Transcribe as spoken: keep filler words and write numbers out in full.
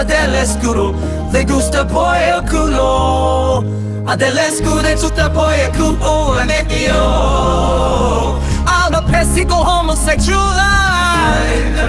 dell'escuro, le gusta poi il culo. A dell'escuro è tutta poi il culo e me io. Alla pessico homosexual.